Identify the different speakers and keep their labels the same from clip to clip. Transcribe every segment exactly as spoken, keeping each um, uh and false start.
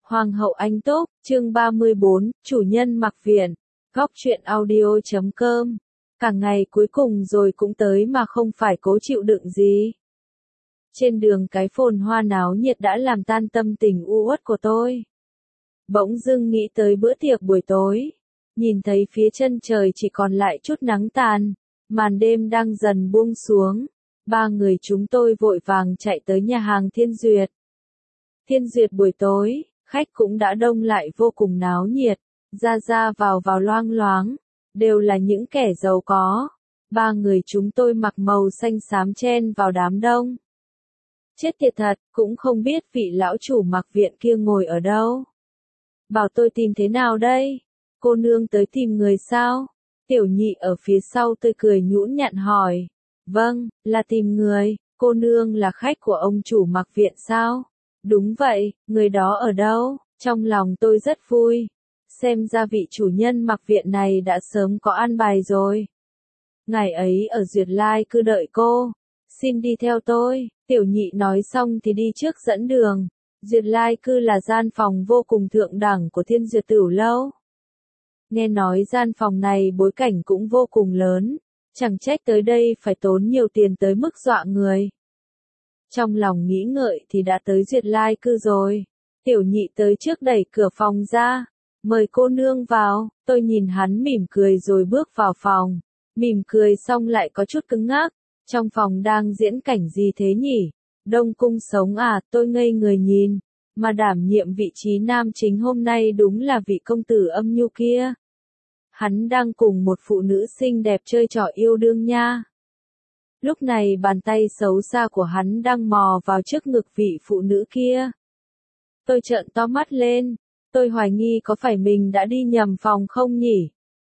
Speaker 1: Hoàng hậu Anh Túc, chương ba mươi bốn, chủ nhân mặc viện, góc truyện audio chấm com. Cả ngày cuối cùng rồi cũng tới mà không phải cố chịu đựng gì. Trên đường cái phồn hoa náo nhiệt đã làm tan tâm tình u uất của tôi. Bỗng dưng nghĩ tới bữa tiệc buổi tối. Nhìn thấy phía chân trời chỉ còn lại chút nắng tàn, màn đêm đang dần buông xuống. Ba người chúng tôi vội vàng chạy tới nhà hàng Thiên Duyệt. Thiên Duyệt buổi tối, khách cũng đã đông lại vô cùng náo nhiệt, ra ra vào vào loang loáng, đều là những kẻ giàu có. Ba người chúng tôi mặc màu xanh xám chen vào đám đông. Chết tiệt thật, cũng không biết vị lão chủ mặc viện kia ngồi ở đâu. Bảo tôi tìm thế nào đây? Cô nương tới tìm người sao? Tiểu nhị ở phía sau tươi cười nhũn nhặn hỏi. Vâng, là tìm người, cô nương là khách của ông chủ mặc viện sao? Đúng vậy, người đó ở đâu? Trong lòng tôi rất vui. Xem ra vị chủ nhân mặc viện này đã sớm có an bài rồi. Ngày ấy ở Duyệt Lai cứ đợi cô. Xin đi theo tôi. Tiểu nhị nói xong thì đi trước dẫn đường. Duyệt Lai cư là gian phòng vô cùng thượng đẳng của Thiên Duyệt Tửu Lâu. Nghe nói gian phòng này bối cảnh cũng vô cùng lớn. Chẳng trách tới đây phải tốn nhiều tiền tới mức dọa người. Trong lòng nghĩ ngợi thì đã tới Duyệt Lai cư rồi. Tiểu nhị tới trước đẩy cửa phòng ra. Mời cô nương vào. Tôi nhìn hắn mỉm cười rồi bước vào phòng. Mỉm cười xong lại có chút cứng ngắc. Trong phòng đang diễn cảnh gì thế nhỉ? Đông cung sống à? Tôi ngây người nhìn. Mà đảm nhiệm vị trí nam chính hôm nay đúng là vị công tử Âm Nhu kia. Hắn đang cùng một phụ nữ xinh đẹp chơi trò yêu đương nha. Lúc này bàn tay xấu xa của hắn đang mò vào trước ngực vị phụ nữ kia. Tôi trợn to mắt lên. Tôi hoài nghi có phải mình đã đi nhầm phòng không nhỉ?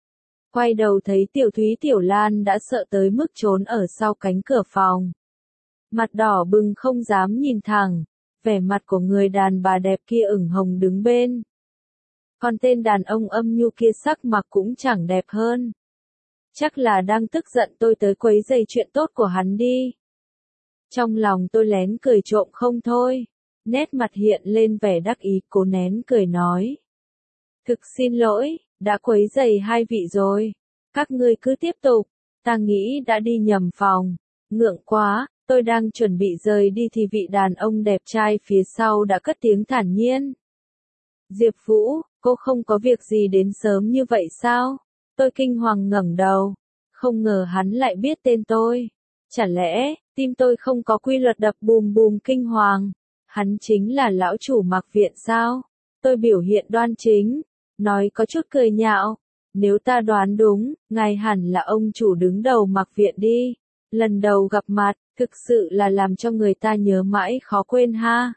Speaker 1: Quay đầu thấy Tiểu Thúy Tiểu Lan đã sợ tới mức trốn ở sau cánh cửa phòng. Mặt đỏ bừng không dám nhìn thẳng. Vẻ mặt của người đàn bà đẹp kia ửng hồng đứng bên. Còn tên đàn ông Âm Nhu kia sắc mặt cũng chẳng đẹp hơn. Chắc là đang tức giận tôi tới quấy rầy chuyện tốt của hắn đi. Trong lòng tôi lén cười trộm không thôi. Nét mặt hiện lên vẻ đắc ý, cố nén cười nói. Thực xin lỗi, đã quấy rầy hai vị rồi. Các ngươi cứ tiếp tục. Ta nghĩ đã đi nhầm phòng. Ngượng quá, tôi đang chuẩn bị rời đi thì vị đàn ông đẹp trai phía sau đã cất tiếng thản nhiên. Diệp Vũ, cô không có việc gì đến sớm như vậy sao? Tôi kinh hoàng ngẩng đầu. Không ngờ hắn lại biết tên tôi. Chả lẽ, tim tôi không có quy luật đập bùm bùm kinh hoàng. Hắn chính là lão chủ mặc viện sao? Tôi biểu hiện đoan chính. Nói có chút cười nhạo. Nếu ta đoán đúng, ngài hẳn là ông chủ đứng đầu mặc viện đi. Lần đầu gặp mặt, thực sự là làm cho người ta nhớ mãi khó quên ha.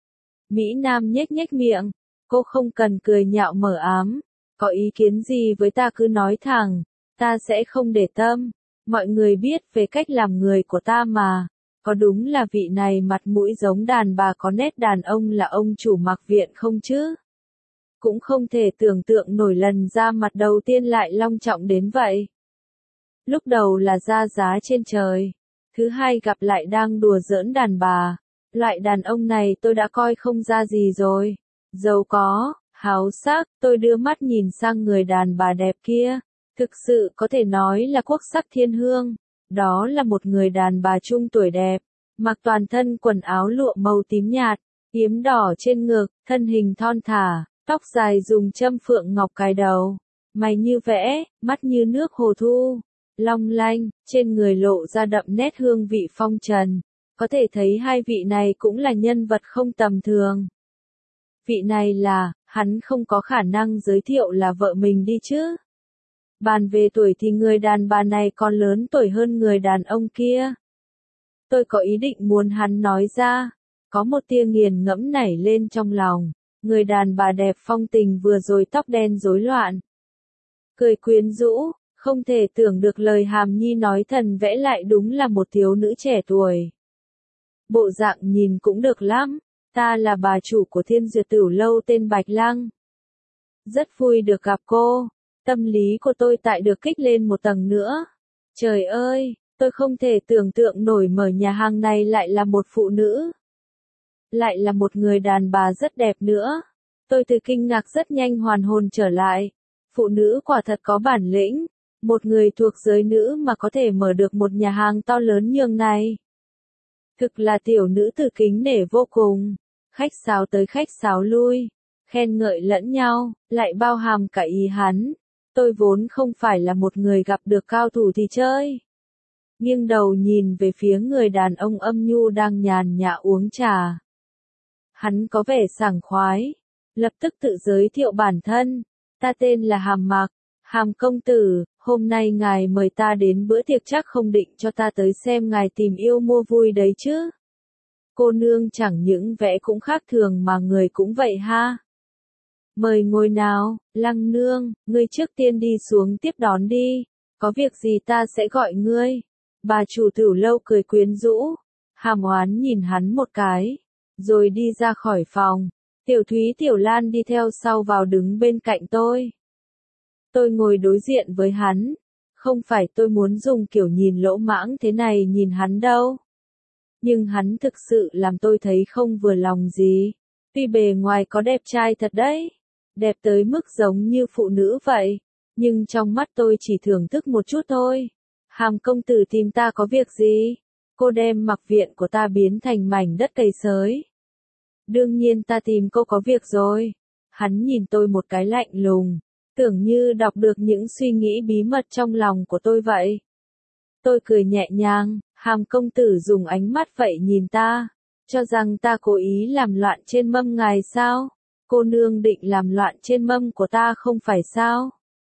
Speaker 1: Mỹ Nam nhếch nhếch miệng. Cô không cần cười nhạo mờ ám. Có ý kiến gì với ta cứ nói thẳng. Ta sẽ không để tâm. Mọi người biết về cách làm người của ta mà. Có đúng là vị này mặt mũi giống đàn bà có nét đàn ông là ông chủ mặc viện không chứ? Cũng không thể tưởng tượng nổi lần ra mặt đầu tiên lại long trọng đến vậy. Lúc đầu là ra giá trên trời. Thứ hai gặp lại đang đùa giỡn đàn bà. Loại đàn ông này tôi đã coi không ra gì rồi. Giàu có, háo sắc, tôi đưa mắt nhìn sang người đàn bà đẹp kia. Thực sự có thể nói là quốc sắc thiên hương. Đó là một người đàn bà trung tuổi đẹp. Mặc toàn thân quần áo lụa màu tím nhạt, yếm đỏ trên ngực, thân hình thon thả, tóc dài dùng châm phượng ngọc cài đầu. Mày như vẽ, mắt như nước hồ thu. Long lanh, trên người lộ ra đậm nét hương vị phong trần. Có thể thấy hai vị này cũng là nhân vật không tầm thường. Vị này là, hắn không có khả năng giới thiệu là vợ mình đi chứ. Bàn về tuổi thì người đàn bà này còn lớn tuổi hơn người đàn ông kia. Tôi có ý định muốn hắn nói ra. Có một tia nghiền ngẫm nảy lên trong lòng. Người đàn bà đẹp phong tình vừa rồi tóc đen rối loạn. Cười quyến rũ, không thể tưởng được lời hàm nhi nói thần vẽ lại đúng là một thiếu nữ trẻ tuổi. Bộ dạng nhìn cũng được lắm. Ta là bà chủ của Thiên Duyệt Tửu Lâu tên Bạch Lăng. Rất vui được gặp cô. Tâm lý của tôi tại được kích lên một tầng nữa. Trời ơi, tôi không thể tưởng tượng nổi mở nhà hàng này lại là một phụ nữ. Lại là một người đàn bà rất đẹp nữa. Tôi từ kinh ngạc rất nhanh hoàn hồn trở lại. Phụ nữ quả thật có bản lĩnh. Một người thuộc giới nữ mà có thể mở được một nhà hàng to lớn nhường này. Thực là tiểu nữ tử kính nể vô cùng. Khách sáo tới khách sáo lui. Khen ngợi lẫn nhau, lại bao hàm cả ý hắn. Tôi vốn không phải là một người gặp được cao thủ thì chơi. Nghiêng đầu nhìn về phía người đàn ông âm nhu đang nhàn nhã uống trà. Hắn có vẻ sảng khoái. Lập tức tự giới thiệu bản thân. Ta tên là Hàm Mặc. Hàm công tử, hôm nay ngài mời ta đến bữa tiệc chắc không định cho ta tới xem ngài tìm yêu mua vui đấy chứ. Cô nương chẳng những vẽ cũng khác thường mà người cũng vậy ha. Mời ngồi nào, Lăng nương, ngươi trước tiên đi xuống tiếp đón đi. Có việc gì ta sẽ gọi ngươi. Bà chủ tiểu lâu cười quyến rũ. Hàm Oán nhìn hắn một cái. Rồi đi ra khỏi phòng. Tiểu Thúy Tiểu Lan đi theo sau vào đứng bên cạnh tôi. Tôi ngồi đối diện với hắn. Không phải tôi muốn dùng kiểu nhìn lỗ mãng thế này nhìn hắn đâu. Nhưng hắn thực sự làm tôi thấy không vừa lòng gì. Tuy bề ngoài có đẹp trai thật đấy. Đẹp tới mức giống như phụ nữ vậy. Nhưng trong mắt tôi chỉ thưởng thức một chút thôi. Hàm công tử tìm ta có việc gì? Cô đem Mặc Viện của ta biến thành mảnh đất cày xới. Đương nhiên ta tìm cô có việc rồi. Hắn nhìn tôi một cái lạnh lùng. Tưởng như đọc được những suy nghĩ bí mật trong lòng của tôi vậy. Tôi cười nhẹ nhàng. Hàm công tử dùng ánh mắt vậy nhìn ta. Cho rằng ta cố ý làm loạn trên mâm ngài sao? Cô nương định làm loạn trên mâm của ta không phải sao?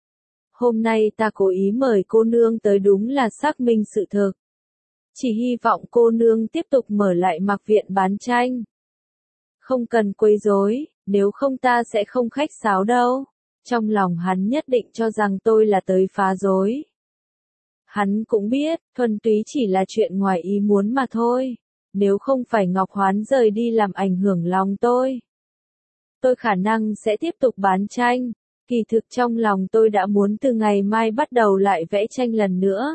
Speaker 1: Hôm nay ta cố ý mời cô nương tới đúng là xác minh sự thực. Chỉ hy vọng cô nương tiếp tục mở lại Mặc Viện bán tranh. Không cần quấy rối, nếu không ta sẽ không khách sáo đâu. Trong lòng hắn nhất định cho rằng tôi là tới phá rối. Hắn cũng biết, thuần túy chỉ là chuyện ngoài ý muốn mà thôi. Nếu không phải Ngọc Hoán rời đi làm ảnh hưởng lòng tôi. Tôi khả năng sẽ tiếp tục bán tranh. Kỳ thực trong lòng tôi đã muốn từ ngày mai bắt đầu lại vẽ tranh lần nữa.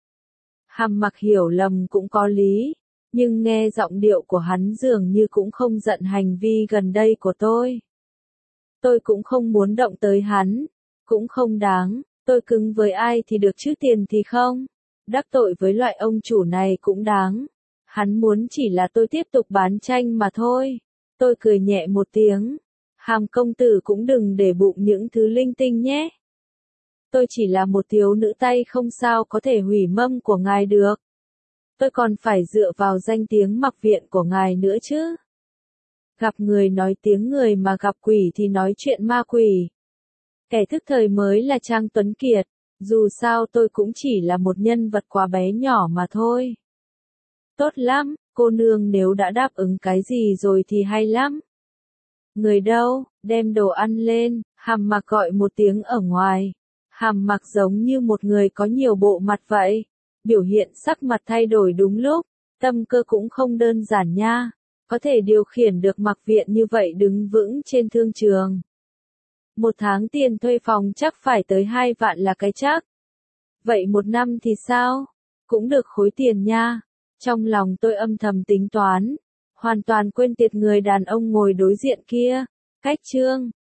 Speaker 1: Hàm Mặc hiểu lầm cũng có lý. Nhưng nghe giọng điệu của hắn dường như cũng không giận hành vi gần đây của tôi. Tôi cũng không muốn động tới hắn. Cũng không đáng. Tôi cứng với ai thì được chứ tiền thì không. Đắc tội với loại ông chủ này cũng đáng. Hắn muốn chỉ là tôi tiếp tục bán tranh mà thôi. Tôi cười nhẹ một tiếng. Hàm công tử cũng đừng để bụng những thứ linh tinh nhé. Tôi chỉ là một thiếu nữ tay không sao có thể hủy mâm của ngài được. Tôi còn phải dựa vào danh tiếng Mặc Viện của ngài nữa chứ. Gặp người nói tiếng người mà gặp quỷ thì nói chuyện ma quỷ. Kẻ thức thời mới là Trang Tuấn Kiệt. Dù sao tôi cũng chỉ là một nhân vật quá bé nhỏ mà thôi. Tốt lắm, cô nương nếu đã đáp ứng cái gì rồi thì hay lắm. Người đâu, đem đồ ăn lên, Hàm Mặc gọi một tiếng ở ngoài. Hàm Mặc giống như một người có nhiều bộ mặt vậy. Biểu hiện sắc mặt thay đổi đúng lúc, tâm cơ cũng không đơn giản nha. Có thể điều khiển được Mặc Viện như vậy đứng vững trên thương trường. Một tháng tiền thuê phòng chắc phải tới hai vạn là cái chắc. Vậy một năm thì sao? Cũng được khối tiền nha. Trong lòng tôi âm thầm tính toán. Hoàn toàn quên tiệt người đàn ông ngồi đối diện kia. Cách chương.